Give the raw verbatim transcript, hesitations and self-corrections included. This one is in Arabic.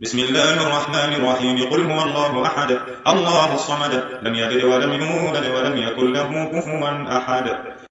بسم الله الرحمن الرحيم قل هو الله أحد الله الصمد لم يلد ولم يولد ولم يكن له كفوا أحد